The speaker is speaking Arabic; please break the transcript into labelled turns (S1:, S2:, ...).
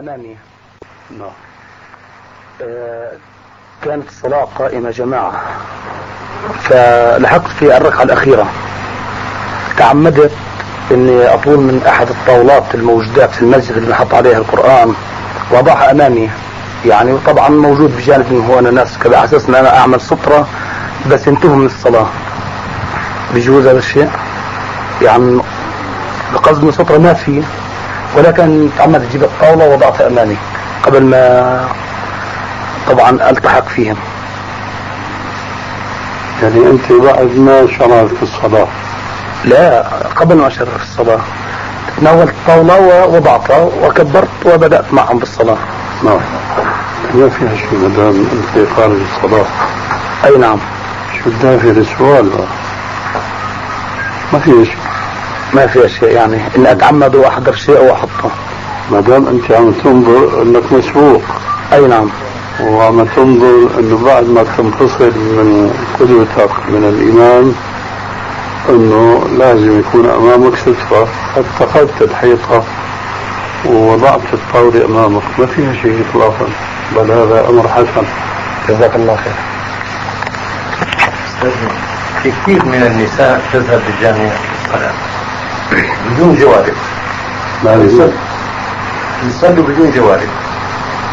S1: أمامي. كانت الصلاة قائمة جماعة، فلحقت في الركعة الأخيرة تعمدت إني أطول من أحد الطاولات الموجودات في المسجد اللي نحط عليها القرآن وأضعها أمامي، يعني طبعا موجود بجانب من هو أنا ناس كذا على أساس إن أنا أعمل سترة بس ينتهوا من الصلاة. بيجوز هذا الشيء؟ يعني بقصد من سترة ما في، ولكن تعمدت أجيب الطاولة ووضعتها أمامي قبل ما طبعا التحق فيهم.
S2: يعني انت بعد ما شرعت في الصلاة؟
S1: لا، قبل ما اشرع في الصلاة تناولت الطاولة ووضعتها وكبرت وبدأت معهم بالصلاة.
S2: نعم، ما فيها شيء ما دام انت خارج الصلاة.
S1: اي نعم.
S2: شو الدافع للسؤال؟ ما فيها شيء.
S1: ما فيها شيء، يعني ان اتعمد واحضر شيء واحطه.
S2: ما دام انت عم تنظر انك مسبوق.
S1: اي نعم.
S2: وعم تنظر انه بعد ما تنفصل من قدوتك من الامام انه لازم يكون امامك سترة، اتخذت الحيطة ووضعت الطاولة امامك، ما فيها شيء اطلاقا، بل هذا امر حسن.
S1: جزاك الله خير.
S3: كثير من النساء تذهب للجامع للصلاة بدون جوارب.
S2: ما
S3: يصلوا بدون جوارب.